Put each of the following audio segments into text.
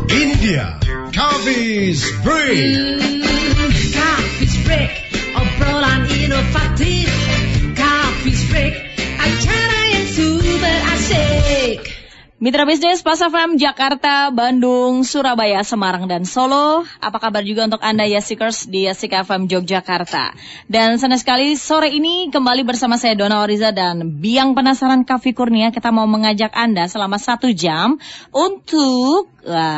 Ini dia Coffee's Break. Coffee's Break, obrolan inovatif. Coffee's Break, acara yang super asik. Mitra bisnis Pas FM Jakarta, Bandung, Surabaya, Semarang, dan Solo. Apa kabar juga untuk Anda Yasikers di Yasik FM Yogyakarta. Dan senang sekali sore ini kembali bersama saya Dona Oriza dan Biang Penasaran Kavi Kurnia. Kita mau mengajak Anda selama 1 jam untuk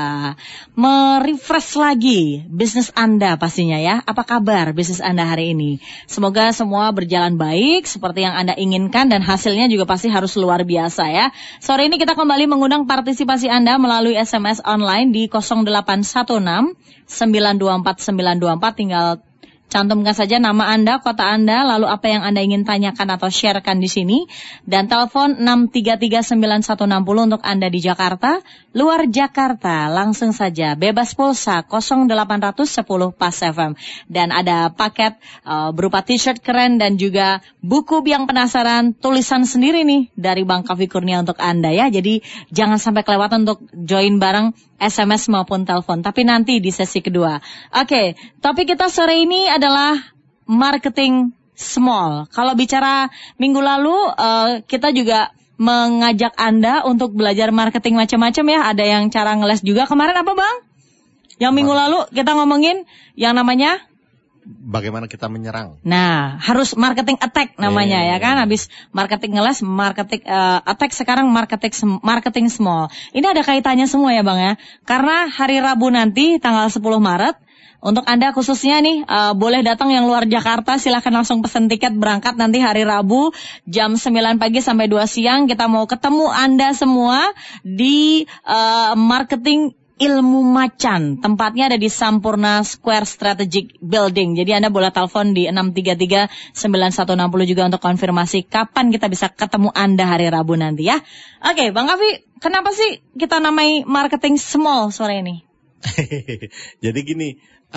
merefresh lagi bisnis Anda pastinya ya. Apa kabar bisnis Anda hari ini? Semoga semua berjalan baik seperti yang Anda inginkan dan hasilnya juga pasti harus luar biasa ya. Sore ini kita kembali mengundang partisipasi Anda melalui SMS online di 0816 924 924. Tinggal cantumkan saja nama Anda, kota Anda, lalu apa yang Anda ingin tanyakan atau sharekan di sini. Dan telepon 6339160 untuk Anda di Jakarta. Luar Jakarta, langsung saja bebas pulsa 0810 Pas FM. Dan ada paket berupa t-shirt keren dan juga buku Biang Penasaran, tulisan sendiri nih dari Bang Kavi Kurnia untuk Anda ya. Jadi jangan sampai kelewatan untuk join bareng SMS maupun telepon, tapi nanti di sesi kedua. Oke, topik kita sore ini adalah marketing small. Kalau bicara minggu lalu, kita juga mengajak Anda untuk belajar marketing macam-macam ya. Ada yang cara ngeles juga. Kemarin apa Bang? Yang minggu lalu kita ngomongin yang namanya bagaimana kita menyerang. Nah, harus marketing attack namanya ya kan. Habis marketing ngeles, marketing attack, sekarang marketing small. Ini ada kaitannya semua ya Bang ya. Karena hari Rabu nanti tanggal 10 Maret untuk Anda khususnya nih boleh datang yang luar Jakarta, silahkan langsung pesen tiket berangkat nanti hari Rabu jam 9 pagi sampai 2 siang. Kita mau ketemu Anda semua di marketing Ilmu Macan. Tempatnya ada di Sampurna Square Strategic Building. Jadi Anda boleh telepon di 633-9160 juga untuk konfirmasi kapan kita bisa ketemu Anda hari Rabu nanti ya. Oke, Bang Kavi, kenapa sih kita namai marketing small sore ini? Jadi gini,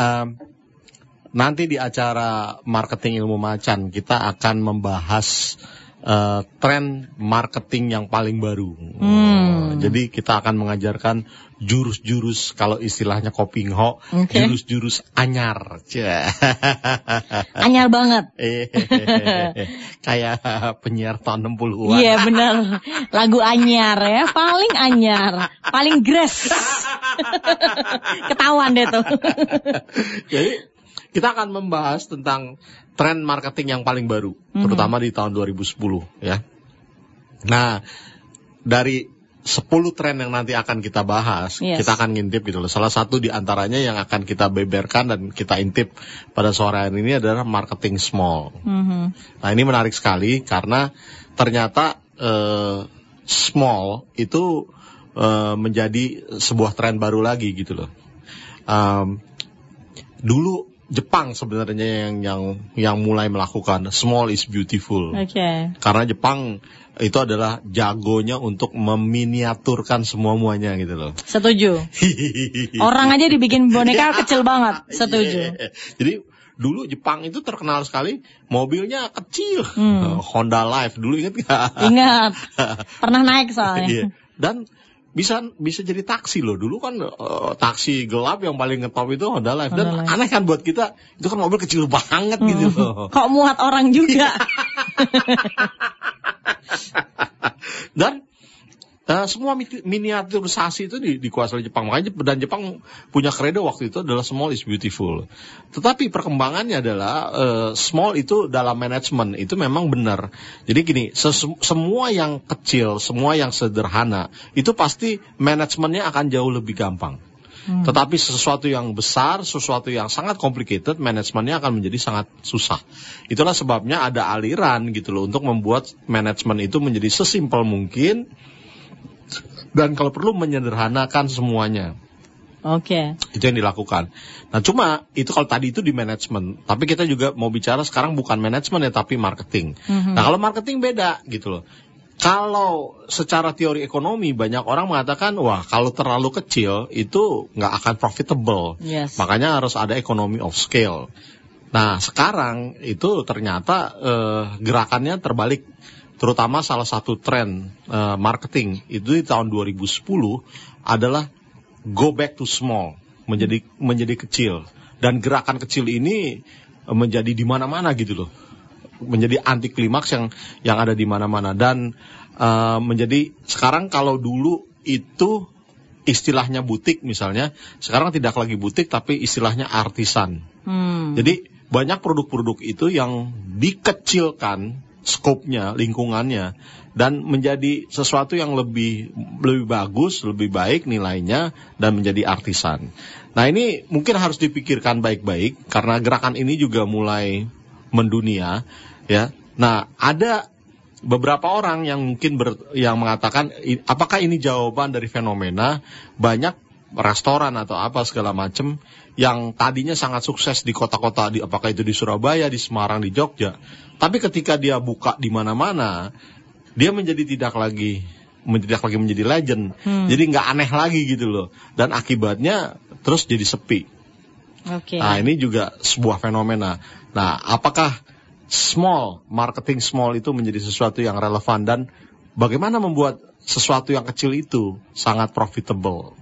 nanti di acara marketing Ilmu Macan kita akan membahas tren marketing yang paling baru. Jadi kita akan mengajarkan jurus-jurus, kalau istilahnya Kopingho, jurus-jurus anyar. Anyar banget. Kayak penyiar tahun 60-an. Iya benar. Lagu anyar ya, paling anyar, paling grass. Ketahuan deh tuh. Jadi kita akan membahas tentang tren marketing yang paling baru, terutama di tahun 2010 ya. Nah, dari 10 tren yang nanti akan kita bahas, kita akan ngintip gitu loh. Salah satu di antaranya yang akan kita beberkan dan kita intip pada sore hari ini adalah marketing small. Nah, ini menarik sekali karena ternyata small itu menjadi sebuah tren baru lagi gitu loh. Dulu Jepang sebenarnya yang mulai melakukan small is beautiful. Karena Jepang itu adalah jagonya untuk meminiaturkan semua-muanya gitu loh. Setuju. Orang aja dibikin boneka kecil banget. Setuju. Jadi dulu Jepang itu terkenal sekali mobilnya kecil. Honda Life dulu ingat nggak? Ingat. Pernah naik soalnya. Dan bisa jadi taksi loh. Dulu kan taksi gelap yang paling ngetop itu Honda Life. Dan aneh kan buat kita, itu kan mobil kecil banget gitu loh. Kok muat orang juga. Dan semua miniaturisasi itu dikuasai Jepang. Makanya dan Jepang punya kredo waktu itu adalah small is beautiful. Tetapi perkembangannya adalah small itu dalam manajemen itu memang benar. Jadi gini, semua yang kecil, semua yang sederhana itu pasti manajemennya akan jauh lebih gampang. Tetapi sesuatu yang besar, sesuatu yang sangat complicated, manajemennya akan menjadi sangat susah. Itulah sebabnya ada aliran gitu loh untuk membuat manajemen itu menjadi sesimpel mungkin. Dan kalau perlu menyederhanakan semuanya. Itu yang dilakukan. Nah cuma itu kalau tadi itu di manajemen. Tapi kita juga mau bicara sekarang bukan manajemen ya, tapi marketing. Nah kalau marketing beda gitu loh. Kalau secara teori ekonomi banyak orang mengatakan wah kalau terlalu kecil itu nggak akan profitable. Makanya harus ada economy of scale. Nah sekarang itu ternyata gerakannya terbalik. Terutama salah satu tren marketing itu di tahun 2010 adalah go back to small, menjadi kecil. Dan gerakan kecil ini menjadi di mana-mana gitu loh. Menjadi anti klimaks yang ada di mana-mana, dan menjadi sekarang kalau dulu itu istilahnya butik misalnya, sekarang tidak lagi butik tapi istilahnya artisan. Jadi banyak produk-produk itu yang dikecilkan skopnya, lingkungannya, dan menjadi sesuatu yang lebih bagus, lebih baik nilainya, dan menjadi artisan. Nah, ini mungkin harus dipikirkan baik-baik karena gerakan ini juga mulai mendunia, ya. Nah, ada beberapa orang yang mungkin yang mengatakan apakah ini jawaban dari fenomena banyak restoran atau apa segala macam yang tadinya sangat sukses di kota-kota, apakah itu di Surabaya, di Semarang, di Jogja, tapi ketika dia buka di mana-mana, dia tidak lagi menjadi legend, jadi nggak aneh lagi gitu loh, dan akibatnya terus jadi sepi. Nah, ini juga sebuah fenomena. Nah, apakah marketing small itu menjadi sesuatu yang relevan, dan bagaimana membuat sesuatu yang kecil itu sangat profitable?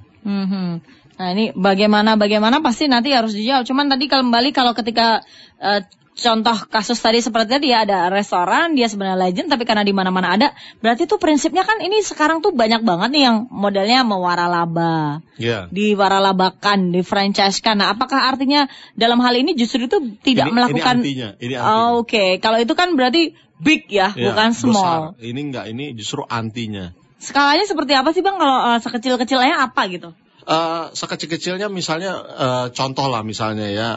Nah, ini bagaimana pasti nanti harus dijawab. Cuman tadi kalau ketika contoh kasus tadi seperti tadi ya, ada restoran, dia sebenarnya legend tapi karena di mana-mana ada, berarti tuh prinsipnya kan ini sekarang tuh banyak banget nih yang modelnya mewaralaba, diwaralabakan, di-franchise-kan. Nah, apakah artinya dalam hal ini justru itu tidak melakukan? Ini antinya. Oke. Kalau itu kan berarti big ya, bukan small. Besar. Ini enggak, ini justru antinya. Skalanya seperti apa sih Bang? Kalau sekecil-kecilnya apa gitu? Sekecil-kecilnya misalnya contoh lah misalnya ya.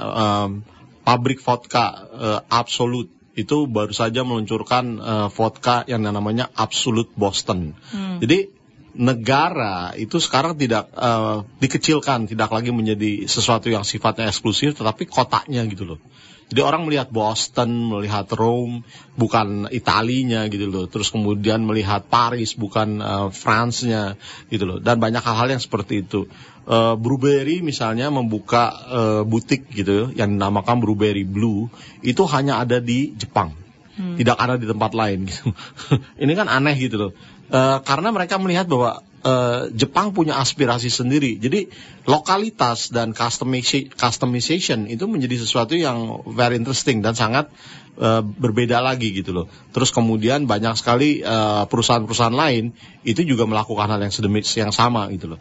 Pabrik vodka Absolut itu baru saja meluncurkan vodka yang namanya Absolut Boston. Jadi negara itu sekarang tidak dikecilkan, tidak lagi menjadi sesuatu yang sifatnya eksklusif, tetapi kotanya gitu loh. Jadi orang melihat Boston, melihat Rome, bukan Italinya gitu loh. Terus kemudian melihat Paris, bukan France-nya gitu loh. Dan banyak hal-hal yang seperti itu. Brubery misalnya membuka butik gitu yang dinamakan Brubery Blue, itu hanya ada di Jepang, tidak ada di tempat lain gitu. Ini kan aneh gitu loh, karena mereka melihat bahwa Jepang punya aspirasi sendiri. Jadi lokalitas dan customization itu menjadi sesuatu yang very interesting dan sangat berbeda lagi gitu loh. Terus kemudian banyak sekali perusahaan-perusahaan lain itu juga melakukan hal yang sama gitu loh.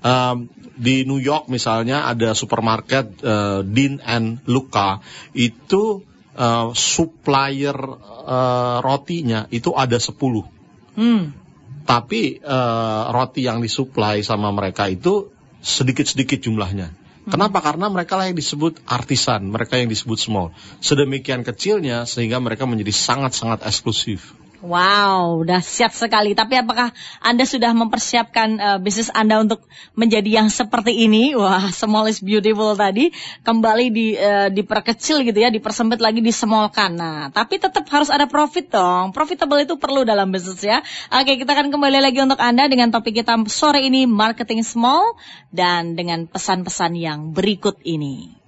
Di New York misalnya ada supermarket Dean and Luca, itu supplier rotinya itu ada 10. Tapi roti yang disuplai sama mereka itu sedikit-sedikit jumlahnya. Kenapa? Karena mereka lah yang disebut artisan, mereka yang disebut small. Sedemikian kecilnya sehingga mereka menjadi sangat-sangat eksklusif. Wow, dahsyat sekali. Tapi apakah Anda sudah mempersiapkan bisnis Anda untuk menjadi yang seperti ini? Wah, small is beautiful tadi kembali diperkecil gitu ya, dipersempit lagi, disemolkan. Nah, tapi tetap harus ada profit dong. Profitable itu perlu dalam bisnis ya. Oke, kita akan kembali lagi untuk Anda dengan topik kita sore ini, marketing small, dan dengan pesan-pesan yang berikut ini.